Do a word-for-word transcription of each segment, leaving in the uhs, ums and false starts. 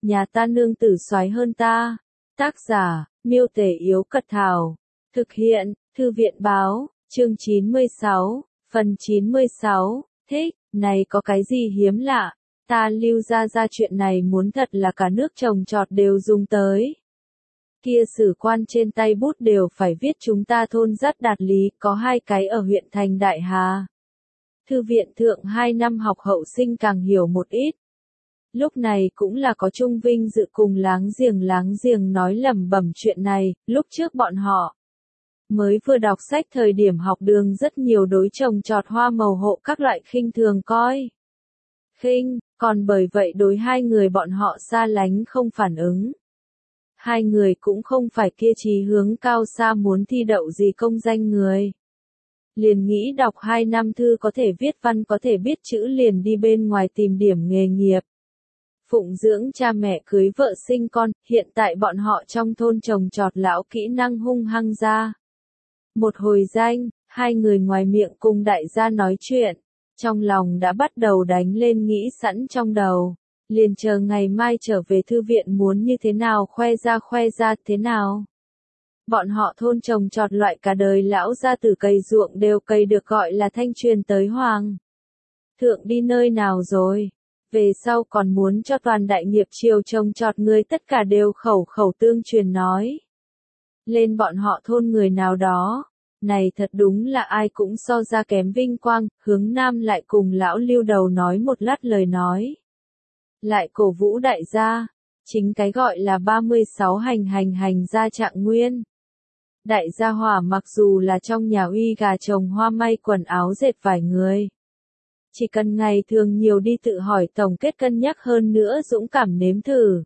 nhà ta nương tử soái hơn ta. Tác giả, Miêu Tể Yếu Cật Thảo. Thực hiện, Thư viện Báo, chương chín mươi sáu, phần chín mươi sáu, thích, này có cái gì hiếm lạ, ta Lưu ra ra chuyện này muốn thật là cả nước trồng trọt đều dùng tới. Kia sử quan trên tay bút đều phải viết chúng ta thôn Dát Đạt Lý, có hai cái ở huyện thành Đại Hà. Thư viện thượng hai năm học hậu sinh càng hiểu một ít. Lúc này cũng là có Trung Vinh dự cùng láng giềng láng giềng nói lẩm bẩm chuyện này, lúc trước bọn họ mới vừa đọc sách thời điểm học đường rất nhiều đối trồng trọt hoa màu hộ các loại khinh thường coi. Khinh, còn bởi vậy đối hai người bọn họ xa lánh không phản ứng. Hai người cũng không phải kia chí hướng cao xa muốn thi đậu gì công danh người. Liền nghĩ đọc hai năm thư có thể viết văn có thể biết chữ liền đi bên ngoài tìm điểm nghề nghiệp. Phụng dưỡng cha mẹ cưới vợ sinh con, hiện tại bọn họ trong thôn trồng trọt lão kỹ năng hung hăng ra. Một hồi danh, hai người ngoài miệng cùng đại gia nói chuyện, trong lòng đã bắt đầu đánh lên nghĩ sẵn trong đầu, liền chờ ngày mai trở về thư viện muốn như thế nào khoe ra khoe ra thế nào. Bọn họ thôn trồng trọt loại cả đời lão gia tử cày ruộng đều cày được gọi là thanh truyền tới hoàng. Thượng đi nơi nào rồi? Về sau còn muốn cho toàn đại nghiệp triều trồng trọt người tất cả đều khẩu khẩu tương truyền nói. Lên bọn họ thôn người nào đó, này thật đúng là ai cũng so ra kém vinh quang, hướng nam lại cùng lão Lưu đầu nói một lát lời nói. Lại cổ vũ đại gia, chính cái gọi là ba mươi sáu hành hành hành gia trạng nguyên. Đại gia hỏa mặc dù là trong nhà uy gà trồng hoa may quần áo dệt vải người. Chỉ cần ngày thường nhiều đi tự hỏi tổng kết cân nhắc hơn nữa dũng cảm nếm thử.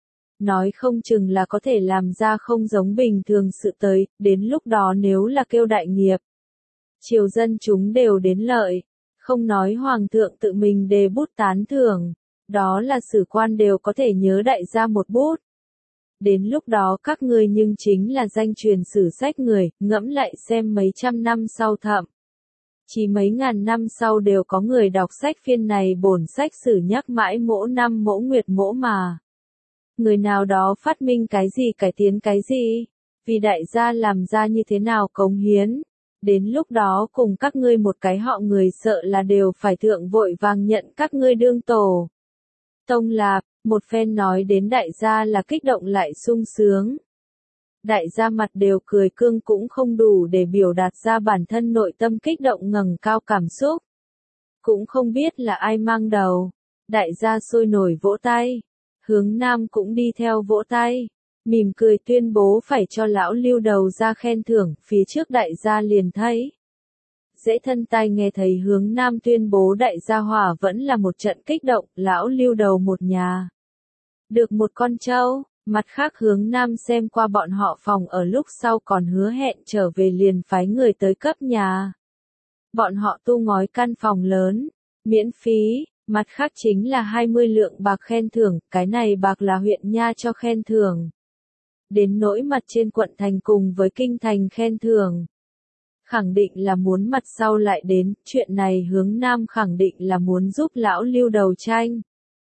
Nói không chừng là có thể làm ra không giống bình thường sự tới, đến lúc đó nếu là kêu đại nghiệp. Triều dân chúng đều đến lợi, không nói hoàng thượng tự mình đề bút tán thưởng, đó là sử quan đều có thể nhớ đại gia một bút. Đến lúc đó các ngươi nhưng chính là danh truyền sử sách người, ngẫm lại xem mấy trăm năm sau thậm. Chỉ mấy ngàn năm sau đều có người đọc sách phiên này bổn sách sử nhắc mãi mỗi năm mỗi nguyệt mỗi mà. Người nào đó phát minh cái gì cải tiến cái gì, vì đại gia làm ra như thế nào cống hiến. Đến lúc đó cùng các ngươi một cái họ người sợ là đều phải thượng vội vàng nhận các ngươi đương tổ. Tông Lạp, một phen nói đến đại gia là kích động lại sung sướng. Đại gia mặt đều cười cương cũng không đủ để biểu đạt ra bản thân nội tâm kích động ngẩng cao cảm xúc. Cũng không biết là ai mang đầu. Đại gia sôi nổi vỗ tay. Hướng nam cũng đi theo vỗ tay. Mỉm cười tuyên bố phải cho lão Lưu đầu ra khen thưởng, phía trước đại gia liền thấy. Dễ thân tai nghe thấy hướng nam tuyên bố đại gia hỏa vẫn là một trận kích động, lão Lưu đầu một nhà. Được một con trâu. Mặt khác hướng nam xem qua bọn họ phòng ở lúc sau còn hứa hẹn trở về liền phái người tới cấp nhà. Bọn họ tu ngói căn phòng lớn, miễn phí, mặt khác chính là hai mươi lượng bạc khen thưởng, cái này bạc là huyện nha cho khen thưởng. Đến nỗi mặt trên quận thành cùng với kinh thành khen thưởng. Khẳng định là muốn mặt sau lại đến, chuyện này hướng nam khẳng định là muốn giúp lão Lưu đầu tranh.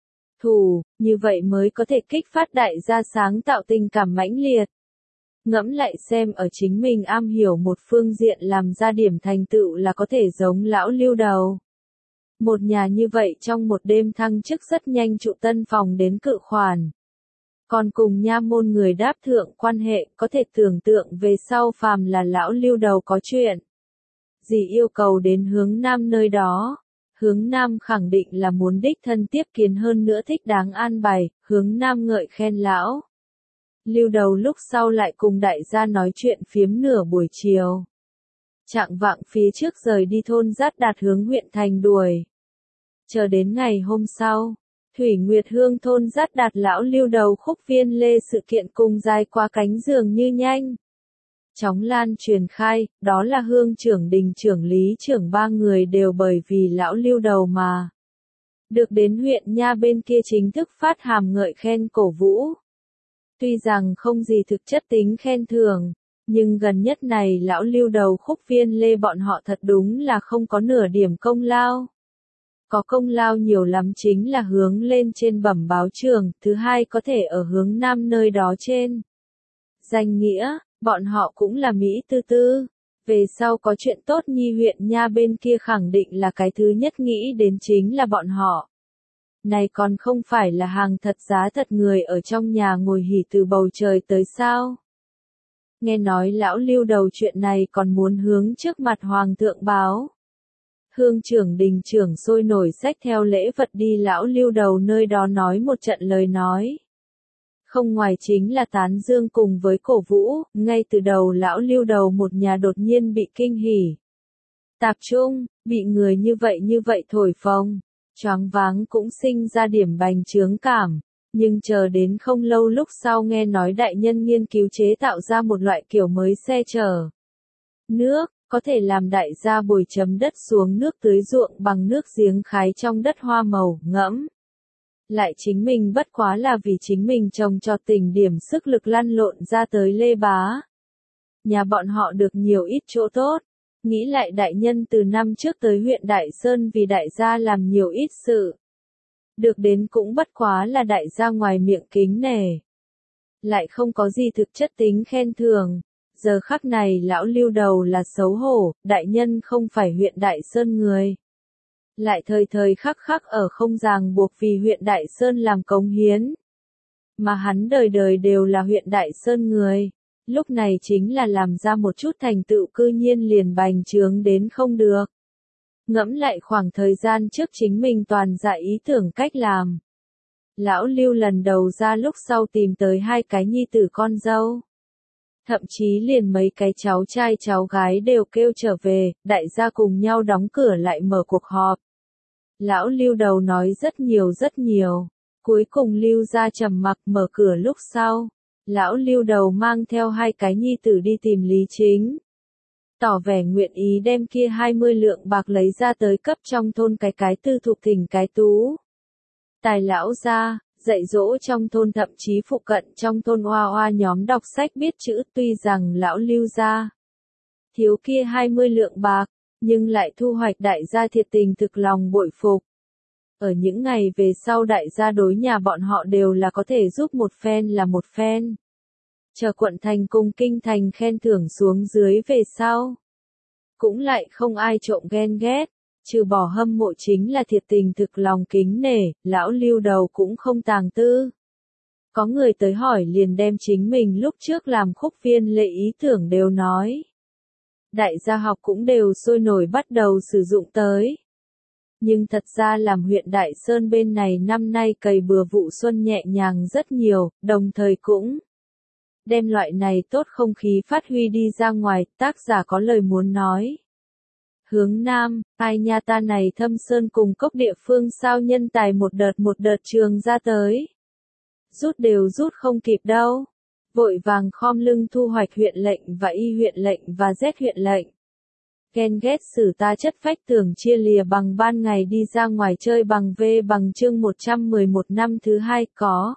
Thủ, như vậy mới có thể kích phát đại gia sáng tạo tình cảm mãnh liệt. Ngẫm lại xem ở chính mình am hiểu một phương diện làm ra điểm thành tựu là có thể giống lão Lưu đầu. Một nhà như vậy trong một đêm thăng chức rất nhanh trụ tân phòng đến cự khoản. Còn cùng nha môn người đáp thượng quan hệ có thể tưởng tượng về sau phàm là lão Lưu đầu có chuyện. Gì yêu cầu đến hướng nam nơi đó. Hướng nam khẳng định là muốn đích thân tiếp kiến hơn nữa thích đáng an bài, hướng nam ngợi khen lão. Lưu đầu lúc sau lại cùng đại gia nói chuyện phiếm nửa buổi chiều. Trạng vạng phía trước rời đi thôn Dát Đạt hướng huyện thành đuổi. Chờ đến ngày hôm sau, Thủy Nguyệt Hương thôn Dát Đạt lão Lưu đầu khúc viên lê sự kiện cùng dài qua cánh giường như nhanh. Chóng lan truyền khai, đó là hương trưởng đình trưởng lý trưởng ba người đều bởi vì lão Lưu đầu mà. Được đến huyện nha bên kia chính thức phát hàm ngợi khen cổ vũ. Tuy rằng không gì thực chất tính khen thưởng, nhưng gần nhất này lão Lưu đầu khúc viên lê bọn họ thật đúng là không có nửa điểm công lao. có công lao nhiều lắm chính là hướng lên trên bẩm báo trường, thứ hai có thể ở hướng nam nơi đó trên. Danh nghĩa, bọn họ cũng là Mỹ tư tư. Về sau có chuyện tốt nhi huyện nha bên kia khẳng định là cái thứ nhất nghĩ đến chính là bọn họ. Này còn không phải là hàng thật giá thật người ở trong nhà ngồi hỉ từ bầu trời tới sao? Nghe nói lão Lưu đầu chuyện này còn muốn hướng trước mặt hoàng thượng báo. Hương trưởng đình trưởng sôi nổi xách theo lễ vật đi lão Lưu đầu nơi đó nói một trận lời nói. Không ngoài chính là tán dương cùng với cổ vũ, ngay từ đầu lão Lưu đầu một nhà đột nhiên bị kinh hỉ. Tạp trung, bị người như vậy như vậy thổi phồng, choáng váng cũng sinh ra điểm bành trướng cảm. Nhưng chờ đến không lâu lúc sau nghe nói đại nhân nghiên cứu chế tạo ra một loại kiểu mới xe chở nước, có thể làm đại gia bồi chấm đất xuống nước tưới ruộng bằng nước giếng khái trong đất hoa màu, ngẫm. Lại chính mình bất quá là vì chính mình trồng cho tỉnh điểm sức lực lăn lộn ra tới Lê Bá. Nhà bọn họ được nhiều ít chỗ tốt. Nghĩ lại đại nhân từ năm trước tới huyện Đại Sơn vì đại gia làm nhiều ít sự. Được đến cũng bất quá là đại gia ngoài miệng kính nể. Lại không có gì thực chất tính khen thưởng. Giờ khắc này lão Lưu đầu là xấu hổ, đại nhân không phải huyện Đại Sơn người. Lại thời thời khắc khắc ở không ràng buộc vì huyện Đại Sơn làm cống hiến. Mà hắn đời đời đều là huyện Đại Sơn người. Lúc này chính là làm ra một chút thành tựu cư nhiên liền bành trướng đến không được. Ngẫm lại khoảng thời gian trước chính mình toàn dạy ý tưởng cách làm. Lão Lưu lần đầu ra lúc sau tìm tới hai cái nhi tử con dâu. Thậm chí liền mấy cái cháu trai cháu gái đều kêu trở về, đại gia cùng nhau đóng cửa lại mở cuộc họp. Lão Lưu đầu nói rất nhiều rất nhiều. Cuối cùng Lưu ra trầm mặc mở cửa lúc sau. Lão Lưu đầu mang theo hai cái nhi tử đi tìm Lý Chính. Tỏ vẻ nguyện ý đem kia hai mươi lượng bạc lấy ra tới cấp trong thôn cái cái tư thục thỉnh cái tú. Tài lão ra, dạy dỗ trong thôn thậm chí phụ cận trong thôn oa oa nhóm đọc sách biết chữ tuy rằng lão Lưu ra. Thiếu kia hai mươi lượng bạc, nhưng lại thu hoạch đại gia thiệt tình thực lòng bội phục. Ở những ngày về sau đại gia đối nhà bọn họ đều là có thể giúp một phen là một phen. Chờ quận thành cùng kinh thành khen thưởng xuống dưới về sau. Cũng lại không ai trộm ghen ghét, trừ bỏ hâm mộ chính là thiệt tình thực lòng kính nể, lão Lưu đầu cũng không tàng tư. Có người tới hỏi liền đem chính mình lúc trước làm khúc viên lệ ý tưởng đều nói. Đại gia học cũng đều sôi nổi bắt đầu sử dụng tới. Nhưng thật ra làm huyện Đại Sơn bên này năm nay cày bừa vụ xuân nhẹ nhàng rất nhiều, đồng thời cũng đem loại này tốt không khí phát huy đi ra ngoài, tác giả có lời muốn nói. Hướng Nam, ai nha ta này Thâm Sơn cùng cốc địa phương sao nhân tài một đợt một đợt trường ra tới. Rút đều rút không kịp đâu. Vội vàng khom lưng thu hoạch huyện lệnh và y huyện lệnh và z huyện lệnh. Ghen ghét xử ta chất phách tưởng chia lìa bằng ban ngày đi ra ngoài chơi bằng V bằng chương một trăm mười một năm thứ hai có.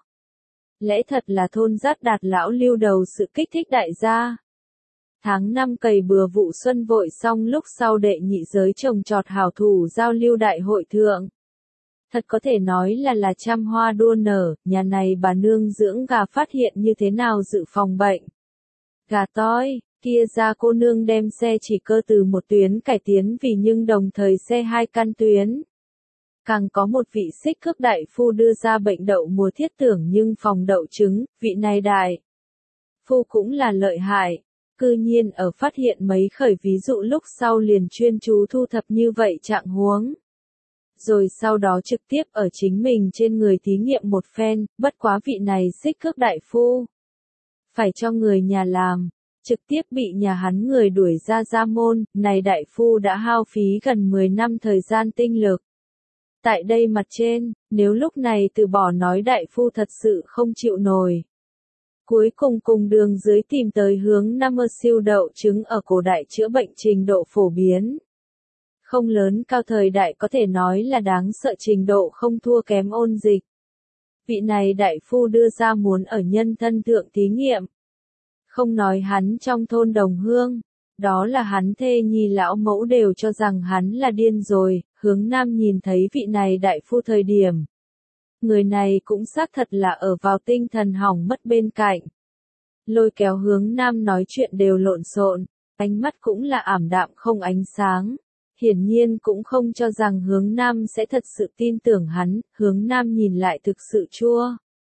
Lẽ thật là thôn Dát Đạt lão Lưu đầu sự kích thích đại gia. Tháng năm cày bừa vụ xuân vội xong lúc sau đệ nhị giới trồng trọt hảo thủ giao lưu đại hội thượng. Thật có thể nói là là trăm hoa đua nở, nhà này bà nương dưỡng gà phát hiện như thế nào dự phòng bệnh. Gà toi, kia ra cô nương đem xe chỉ cơ từ một tuyến cải tiến vì nhưng đồng thời xe hai căn tuyến. Càng có một vị xích cước đại phu đưa ra bệnh đậu mùa thiết tưởng nhưng phòng đậu trứng, vị này đại phu cũng là lợi hại. Cư nhiên ở phát hiện mấy khởi ví dụ lúc sau liền chuyên chú thu thập như vậy trạng huống. Rồi sau đó trực tiếp ở chính mình trên người thí nghiệm một phen, bất quá vị này xích cước đại phu. Phải cho người nhà làm, trực tiếp bị nhà hắn người đuổi ra gia môn, này đại phu đã hao phí gần mười năm thời gian tinh lực. Tại đây mặt trên, nếu lúc này từ bỏ nói đại phu thật sự không chịu nổi. Cuối cùng cùng đường dưới tìm tới hướng năm mơ siêu đậu trứng ở cổ đại chữa bệnh trình độ phổ biến. Không lớn cao thời đại có thể nói là đáng sợ trình độ không thua kém ôn dịch. Vị này đại phu đưa ra muốn ở nhân thân thượng thí nghiệm. Không nói hắn trong thôn đồng hương, đó là hắn thê nhi lão mẫu đều cho rằng hắn là điên rồi, Hướng Nam nhìn thấy vị này đại phu thời điểm. Người này cũng xác thật là ở vào tinh thần hỏng mất bên cạnh. Lôi kéo Hướng Nam nói chuyện đều lộn xộn, ánh mắt cũng là ảm đạm không ánh sáng. Hiển nhiên cũng không cho rằng Hướng Nam sẽ thật sự tin tưởng hắn, Hướng Nam nhìn lại thực sự chua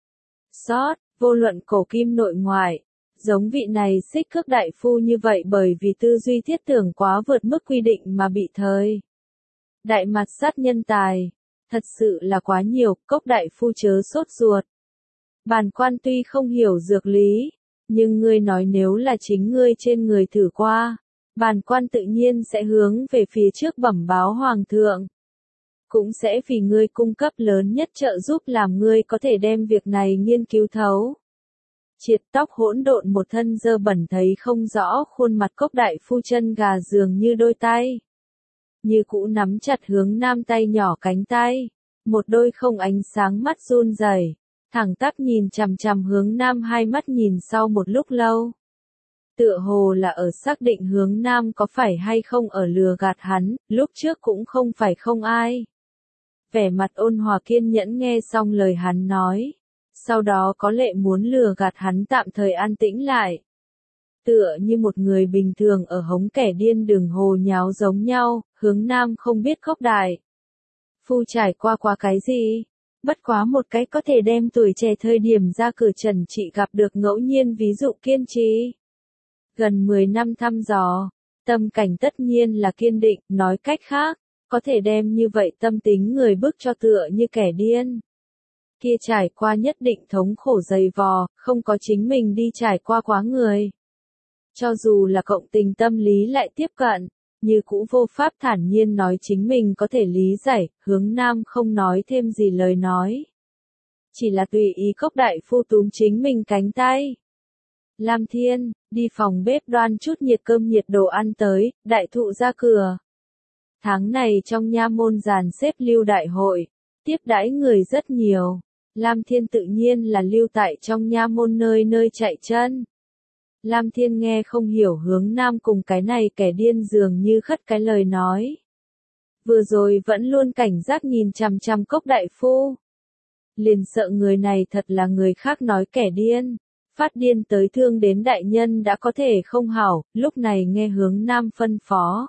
xót, vô luận cổ kim nội ngoại. Giống vị này Xích Cước đại phu như vậy bởi vì tư duy thiết tưởng quá vượt mức quy định mà bị thời đại mặt sát nhân tài. Thật sự là quá nhiều, Cốc đại phu chớ sốt ruột. Bản quan tuy không hiểu dược lý, nhưng ngươi nói nếu là chính ngươi trên người thử qua, bản quan tự nhiên sẽ hướng về phía trước bẩm báo hoàng thượng. Cũng sẽ vì ngươi cung cấp lớn nhất trợ giúp làm ngươi có thể đem việc này nghiên cứu thấu. Triệt tóc hỗn độn một thân dơ bẩn thấy không rõ khuôn mặt Cốc đại phu chân gà dường như đôi tay. Như cũ nắm chặt Hướng Nam tay nhỏ cánh tay. Một đôi không ánh sáng mắt run rẩy, thẳng tắp nhìn chằm chằm Hướng Nam hai mắt nhìn sau một lúc lâu. Tựa hồ là ở xác định Hướng Nam có phải hay không ở lừa gạt hắn, lúc trước cũng không phải không ai. Vẻ mặt ôn hòa kiên nhẫn nghe xong lời hắn nói. Sau đó có lệ muốn lừa gạt hắn tạm thời an tĩnh lại. Tựa như một người bình thường ở hống kẻ điên đường hồ nháo giống nhau, Hướng Nam không biết Cốc đại phu trải qua qua cái gì. Bất quá một cái có thể đem tuổi trẻ thời điểm ra cửa trần trị gặp được ngẫu nhiên ví dụ kiên trì. Gần mười năm thăm dò, tâm cảnh tất nhiên là kiên định, nói cách khác, có thể đem như vậy tâm tính người bức cho tựa như kẻ điên. Kia trải qua nhất định thống khổ dày vò, không có chính mình đi trải qua quá người. Cho dù là cộng tình tâm lý lại tiếp cận, như cũ vô pháp thản nhiên nói chính mình có thể lý giải, Hướng Nam không nói thêm gì lời nói. Chỉ là tùy ý Cốc đại phu túm chính mình cánh tay. Lam Thiên, đi phòng bếp đoan chút nhiệt cơm nhiệt đồ ăn tới, đại thụ ra cửa. Tháng này trong nha môn dàn xếp lưu đại hội, tiếp đãi người rất nhiều. Lam Thiên tự nhiên là lưu tại trong nha môn nơi nơi chạy chân. Lam Thiên nghe không hiểu Hướng Nam cùng cái này kẻ điên dường như khất cái lời nói. Vừa rồi vẫn luôn cảnh giác nhìn chằm chằm Cốc đại phu. Liền sợ người này thật là người khác nói kẻ điên. Phát điên tới thương đến đại nhân đã có thể không hảo, lúc này nghe Hướng Nam phân phó.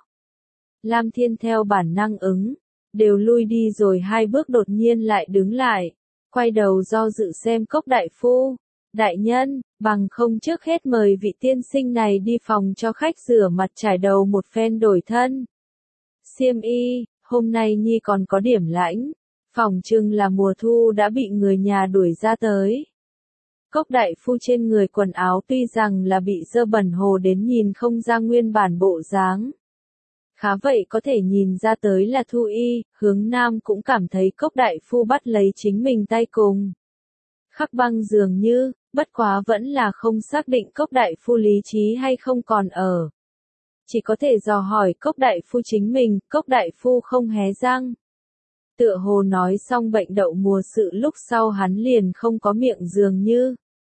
Lam Thiên theo bản năng ứng, đều lui đi rồi hai bước đột nhiên lại đứng lại. Quay đầu do dự xem Cốc đại phu. Đại nhân, bằng không trước hết mời vị tiên sinh này đi phòng cho khách rửa mặt trải đầu một phen đổi thân. Xiêm y, hôm nay Nhi còn có điểm lãnh, phòng trưng là mùa thu đã bị người nhà đuổi ra tới. Cốc đại phu trên người quần áo tuy rằng là bị dơ bẩn hồ đến nhìn không ra nguyên bản bộ dáng. Khá vậy có thể nhìn ra tới là thu y, Hướng Nam cũng cảm thấy Cốc đại phu bắt lấy chính mình tay cùng. Khắc băng dường như, bất quá vẫn là không xác định Cốc đại phu lý trí hay không còn ở. Chỉ có thể dò hỏi Cốc đại phu chính mình, Cốc đại phu không hé răng. Tựa hồ nói xong bệnh đậu mùa sự lúc sau hắn liền không có miệng dường như.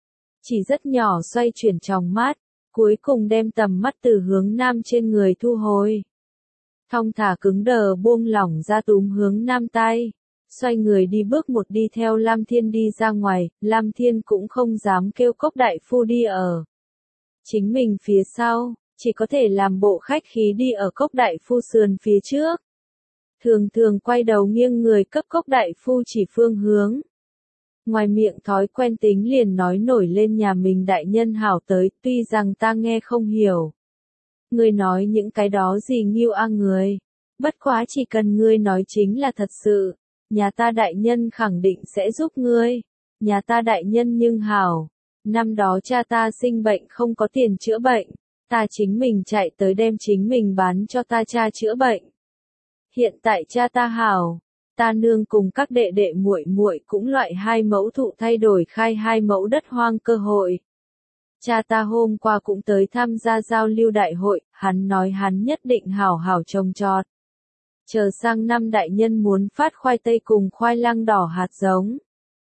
Chỉ rất nhỏ xoay chuyển tròng mắt, cuối cùng đem tầm mắt từ Hướng Nam trên người thu hồi. Thong thả cứng đờ buông lỏng ra túm Hướng Nam tay. Xoay người đi bước một đi theo Lam Thiên đi ra ngoài, Lam Thiên cũng không dám kêu Cốc đại phu đi ở. Chính mình phía sau, chỉ có thể làm bộ khách khí đi ở Cốc đại phu sườn phía trước. Thường thường quay đầu nghiêng người cấp Cốc đại phu chỉ phương hướng. Ngoài miệng thói quen tính liền nói nổi lên nhà mình đại nhân hảo tới, tuy rằng ta nghe không hiểu. Người nói những cái đó gì nghiêu a người. Bất quá chỉ cần ngươi nói chính là thật sự. Nhà ta đại nhân khẳng định sẽ giúp ngươi. Nhà ta đại nhân nhưng hảo. Năm đó cha ta sinh bệnh không có tiền chữa bệnh. Ta chính mình chạy tới đem chính mình bán cho ta cha chữa bệnh. Hiện tại cha ta hảo. Ta nương cùng các đệ đệ muội muội cũng loại hai mẫu thụ thay đổi khai hai mẫu đất hoang cơ hội. Cha ta hôm qua cũng tới tham gia giao lưu đại hội, hắn nói hắn nhất định hảo hảo trồng trọt. Chờ sang năm đại nhân muốn phát khoai tây cùng khoai lang đỏ hạt giống.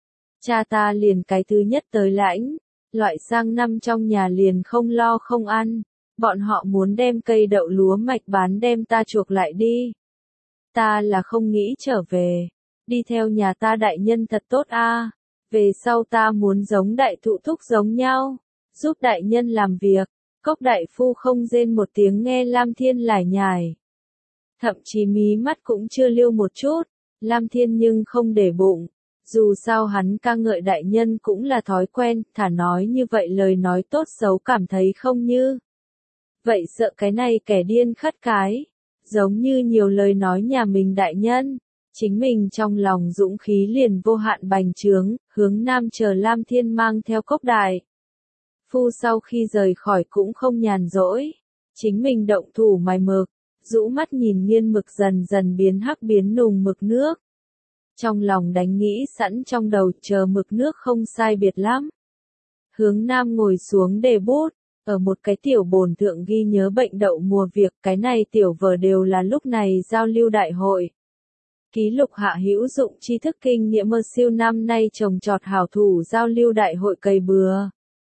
Cha ta liền cái thứ nhất tới lãnh, loại sang năm trong nhà liền không lo không ăn, Bọn họ muốn đem cây đậu lúa mạch bán đem ta chuộc lại đi. Ta là không nghĩ trở về. Đi theo nhà ta đại nhân thật tốt a. Về sau ta muốn giống đại thụ thúc giống nhau. Giúp đại nhân làm việc. Cốc đại phu không rên một tiếng nghe Lam Thiên lải nhải. Thậm chí mí mắt cũng chưa liêu một chút. Lam Thiên nhưng không để bụng. Dù sao hắn ca ngợi đại nhân cũng là thói quen, thả nói như vậy lời nói tốt xấu cảm thấy không như. Vậy sợ cái này kẻ điên khất cái. Giống như nhiều lời nói nhà mình đại nhân. Chính mình trong lòng dũng khí liền vô hạn bành trướng, hướng nam chờ Lam Thiên mang theo cốc đại. Phu sau khi rời khỏi cũng không nhàn rỗi. Chính mình động thủ mài mực, rũ mắt nhìn nghiên mực dần dần biến hắc biến nùng mực nước. Trong lòng đánh nghĩ sẵn trong đầu chờ mực nước không sai biệt lắm. Hướng nam ngồi xuống đề bút, ở một cái tiểu bồn thượng ghi nhớ bệnh đậu mùa việc, cái này tiểu vở đều là lúc này giao lưu đại hội. Ký lục hạ hữu dụng tri thức kinh nghiệm mơ siêu năm nay trồng trọt hảo thủ giao lưu đại hội cày bừa.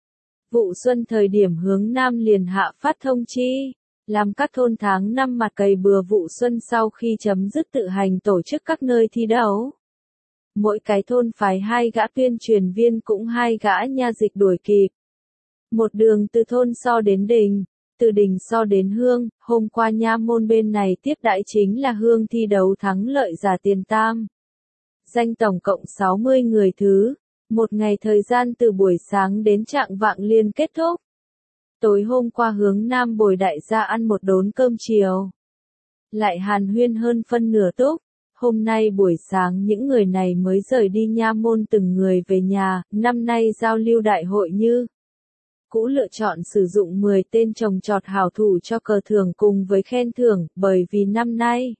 Vụ xuân thời điểm hướng nam liền hạ phát thông chi, làm các thôn tháng năm mặt cày bừa vụ xuân sau khi chấm dứt tự hành tổ chức các nơi thi đấu. Mỗi cái thôn phái hai gã tuyên truyền viên cũng hai gã nha dịch đuổi kịp. Một đường từ thôn so đến đình, từ đình so đến hương, hôm qua nha môn bên này tiếp đãi chính là hương thi đấu thắng lợi giả tiền tam. Danh tổng cộng sáu mươi người thứ, một ngày thời gian từ buổi sáng đến trạng vạng liên kết thúc. Tối hôm qua hướng nam bồi đại gia ăn một đốn cơm chiều. Lại hàn huyên hơn phân nửa túc. Hôm nay buổi sáng những người này mới rời đi nha môn từng người về nhà, năm nay giao lưu đại hội như cũ lựa chọn sử dụng mười tên trồng trọt hảo thủ cho cờ thưởng cùng với khen thưởng, bởi vì năm nay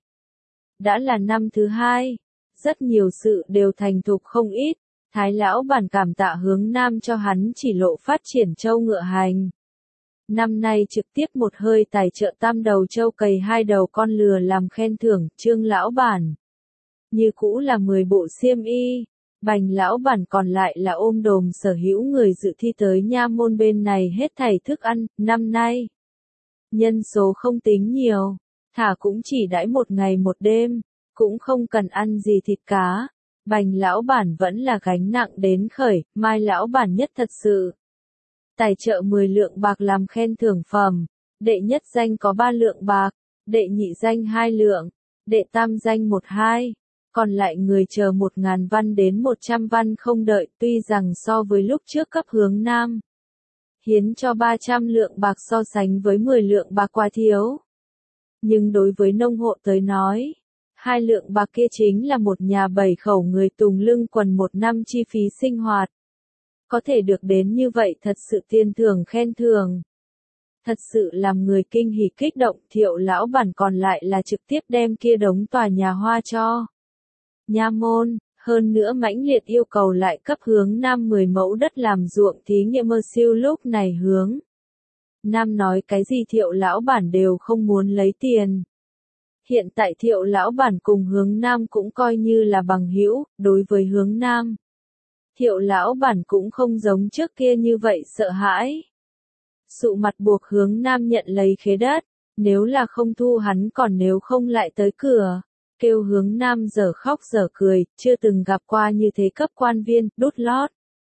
đã là năm thứ hai, rất nhiều sự đều thành thục không ít. Thái lão bản cảm tạ hướng nam cho hắn chỉ lộ phát triển châu ngựa hành. Năm nay trực tiếp một hơi tài trợ tam đầu châu cày hai đầu con lừa làm khen thưởng, Trương lão bản như cũ là mười bộ xiêm y. Bành lão bản còn lại là ôm đồm sở hữu người dự thi tới nha môn bên này hết thảy thức ăn, năm nay. Nhân số không tính nhiều, thả cũng chỉ đãi một ngày một đêm, cũng không cần ăn gì thịt cá. Bành lão bản vẫn là gánh nặng đến khởi, mai lão bản nhất thật sự. Tài trợ mười lượng bạc làm khen thưởng phẩm, đệ nhất danh có ba lượng bạc, đệ nhị danh hai lượng, đệ tam danh một hai. Còn lại người chờ một ngàn văn đến một trăm văn không đợi, tuy rằng so với lúc trước cấp hướng nam. Hiến cho ba trăm lượng bạc so sánh với mười lượng bạc quá thiếu. Nhưng đối với nông hộ tới nói, hai lượng bạc kia chính là một nhà bảy khẩu người tùng lưng quần một năm chi phí sinh hoạt. Có thể được đến như vậy thật sự tiên thưởng khen thưởng. Thật sự làm người kinh hỉ kích động, Thiệu lão bản còn lại là trực tiếp đem kia đống tòa nhà hoa cho nha môn, hơn nữa mãnh liệt yêu cầu lại cấp hướng nam mười mẫu đất làm ruộng thí nghiệm mơ siêu lúc này hướng. Nam nói cái gì Thiệu lão bản đều không muốn lấy tiền. Hiện tại Thiệu lão bản cùng hướng nam cũng coi như là bằng hữu, đối với hướng nam. Thiệu lão bản cũng không giống trước kia như vậy sợ hãi. Sụ mặt buộc hướng nam nhận lấy khế đất, nếu là không thu hắn còn nếu không lại tới cửa. Kêu hướng nam giờ khóc giờ cười, chưa từng gặp qua như thế cấp quan viên, đút lót.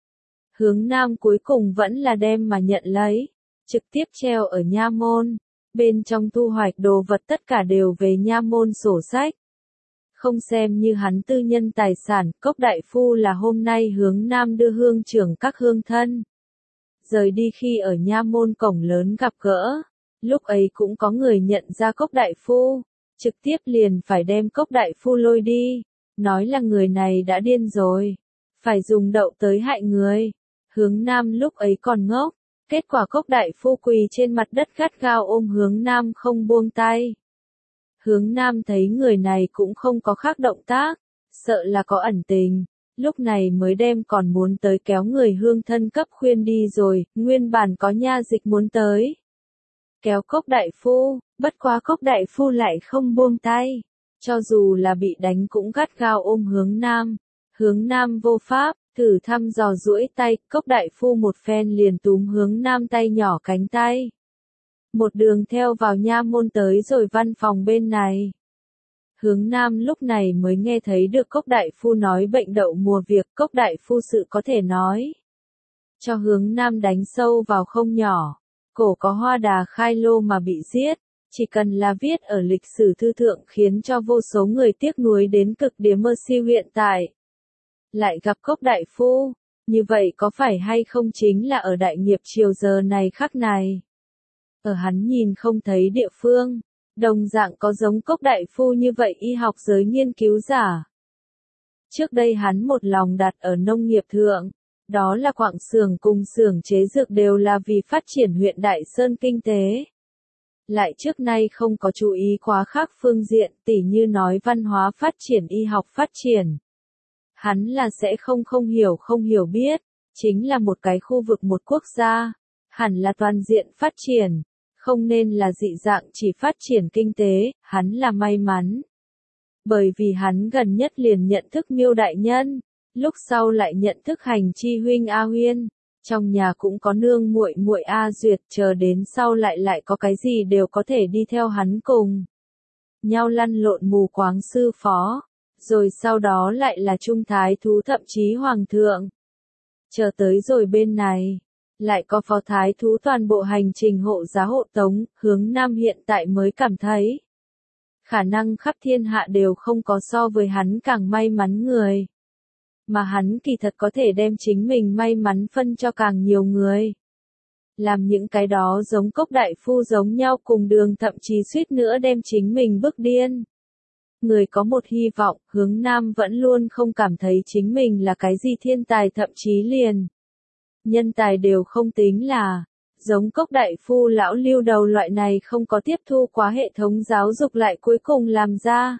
Hướng nam cuối cùng vẫn là đem mà nhận lấy, trực tiếp treo ở nha môn, bên trong thu hoạch đồ vật tất cả đều về nha môn sổ sách. Không xem như hắn tư nhân tài sản, cốc đại phu là hôm nay hướng nam đưa hương trưởng các hương thân. Rời đi khi ở nha môn cổng lớn gặp gỡ, lúc ấy cũng có người nhận ra cốc đại phu. Trực tiếp liền phải đem cốc đại phu lôi đi, nói là người này đã điên rồi, phải dùng đậu tới hại người. Hướng nam lúc ấy còn ngốc, kết quả cốc đại phu quỳ trên mặt đất gắt gao ôm hướng nam không buông tay. Hướng nam thấy người này cũng không có khác động tác, sợ là có ẩn tình, lúc này mới đem còn muốn tới kéo người hương thân cấp khuyên đi rồi, nguyên bản có nha dịch muốn tới. Kéo cốc đại phu, bất quá cốc đại phu lại không buông tay, cho dù là bị đánh cũng gắt gao ôm hướng nam, hướng nam vô pháp, thử thăm dò duỗi tay, cốc đại phu một phen liền túm hướng nam tay nhỏ cánh tay. một đường theo vào nha môn tới rồi văn phòng bên này. Hướng Nam lúc này mới nghe thấy được Cốc đại phu nói bệnh đậu mùa việc, Cốc đại phu sự có thể nói. Cho Hướng Nam đánh sâu vào không nhỏ, cổ có Hoa Đà Khai Lô mà bị giết, chỉ cần là viết ở lịch sử thư thượng khiến cho vô số người tiếc nuối đến cực điểm mơ siêu hiện tại. Lại gặp Cốc đại phu, như vậy có phải hay không chính là ở đại nghiệp chiều giờ này khắc này. Ở hắn nhìn không thấy địa phương, đồng dạng có giống Cốc đại phu như vậy y học giới nghiên cứu giả. Trước đây hắn một lòng đặt ở nông nghiệp thượng, đó là quặng xưởng cùng xưởng chế dược đều là vì phát triển huyện Đại Sơn kinh tế. Lại trước nay không có chú ý quá khác phương diện, tỉ như nói văn hóa phát triển y học phát triển. Hắn là sẽ không không hiểu không hiểu biết, chính là một cái khu vực một quốc gia, hẳn là toàn diện phát triển, không nên là dị dạng chỉ phát triển kinh tế, hắn là may mắn. Bởi vì hắn gần nhất liền nhận thức Miêu đại nhân, lúc sau lại nhận thức hành chi huynh A Huyên, trong nhà cũng có nương muội muội A Duyệt, chờ đến sau lại lại có cái gì đều có thể đi theo hắn cùng nhau lăn lộn mù quáng sư phó, rồi sau đó lại là trung thái thú thậm chí hoàng thượng. Chờ tới rồi bên này, lại có phó thái thú toàn bộ hành trình hộ giá hộ tống, Hướng Nam hiện tại mới cảm thấy khả năng khắp thiên hạ đều không có so với hắn càng may mắn người. Mà hắn kỳ thật có thể đem chính mình may mắn phân cho càng nhiều người. Làm những cái đó giống Cốc đại phu giống nhau cùng đường thậm chí suýt nữa đem chính mình bức điên. Người có một hy vọng, Hướng Nam vẫn luôn không cảm thấy chính mình là cái gì thiên tài thậm chí liền. Nhân tài đều không tính là, giống Cốc đại phu lão lưu đầu loại này không có tiếp thu quá hệ thống giáo dục lại cuối cùng làm ra.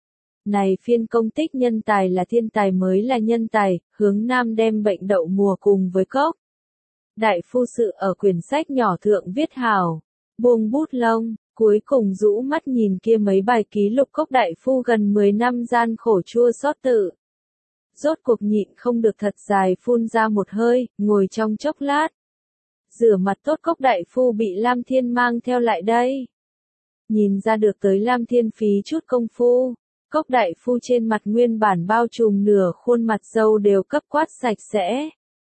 Này phiên công tích nhân tài là thiên tài mới là nhân tài, Hướng Nam đem bệnh đậu mùa cùng với Cốc đại phu sự ở quyển sách nhỏ thượng viết hào, buông bút lông, cuối cùng rũ mắt nhìn kia mấy bài ký lục Cốc đại phu gần mười năm gian khổ chua xót tự. Rốt cuộc nhịn không được thật dài phun ra một hơi, ngồi trong chốc lát. Rửa mặt tốt Cốc đại phu bị Lam Thiên mang theo lại đây. Nhìn ra được tới Lam Thiên phí chút công phu. Cốc đại phu trên mặt nguyên bản bao trùm nửa khuôn mặt râu đều cấp quát sạch sẽ.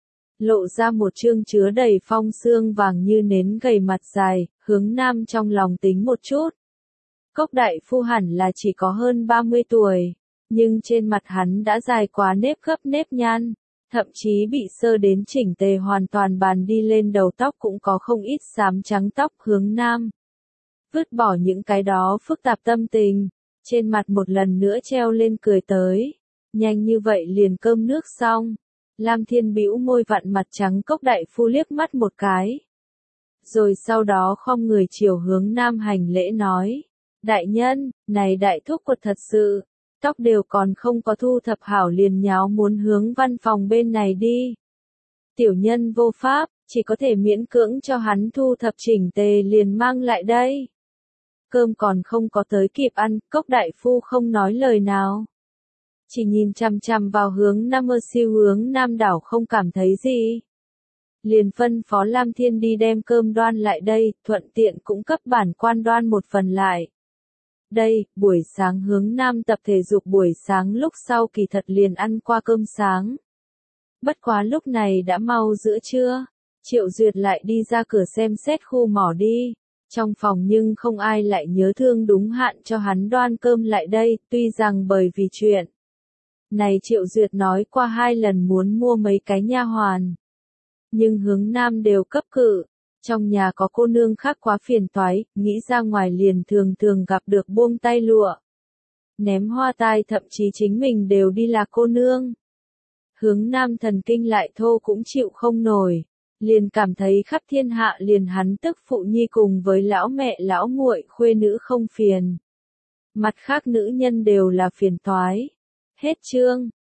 Lộ ra một trương chứa đầy phong xương vàng như nến gầy mặt dài, Hướng Nam trong lòng tính một chút. Cốc đại phu hẳn là chỉ có hơn ba mươi tuổi, nhưng trên mặt hắn đã dài quá nếp gấp nếp nhăn, thậm chí bị sơ đến chỉnh tề hoàn toàn bàn đi lên đầu tóc cũng có không ít xám trắng tóc. Hướng Nam vứt bỏ những cái đó phức tạp tâm tình. Trên mặt một lần nữa treo lên cười tới. Nhanh như vậy liền cơm nước xong. Lam Thiên bĩu môi vặn mặt trắng Cốc đại phu liếc mắt một cái. Rồi sau đó khom người chiều Hướng Nam hành lễ nói. Đại nhân, này đại thúc quật thật sự. Tóc đều còn không có thu thập hảo liền nháo muốn hướng văn phòng bên này đi. Tiểu nhân vô pháp, chỉ có thể miễn cưỡng cho hắn thu thập chỉnh tề liền mang lại đây. Cơm còn không có tới kịp ăn, Cốc đại phu không nói lời nào. Chỉ nhìn chằm chằm vào Hướng Nam mơ siêu Hướng Nam đảo không cảm thấy gì. Liền phân phó Lam Thiên đi đem cơm đoan lại đây, thuận tiện cũng cấp bản quan đoan một phần lại. Đây, buổi sáng Hướng Nam tập thể dục buổi sáng lúc sau kỳ thật liền ăn qua cơm sáng. Bất quá lúc này đã mau giữa trưa, Triệu Duyệt lại đi ra cửa xem xét khu mỏ đi. Trong phòng nhưng không ai lại nhớ thương đúng hạn cho hắn đoan cơm lại đây, tuy rằng bởi vì chuyện này Triệu Duyệt nói qua hai lần muốn mua mấy cái nha hoàn. Nhưng Hướng Nam đều cấp cự, trong nhà có cô nương khác quá phiền toái, nghĩ ra ngoài liền thường thường gặp được buông tay lụa. Ném hoa tai thậm chí chính mình đều đi là cô nương. Hướng Nam thần kinh lại thô cũng chịu không nổi. Liền cảm thấy khắp thiên hạ liền hắn tức phụ nhi cùng với lão mẹ lão muội khuê nữ không phiền. Mặt khác nữ nhân đều là phiền toái. Hết chương.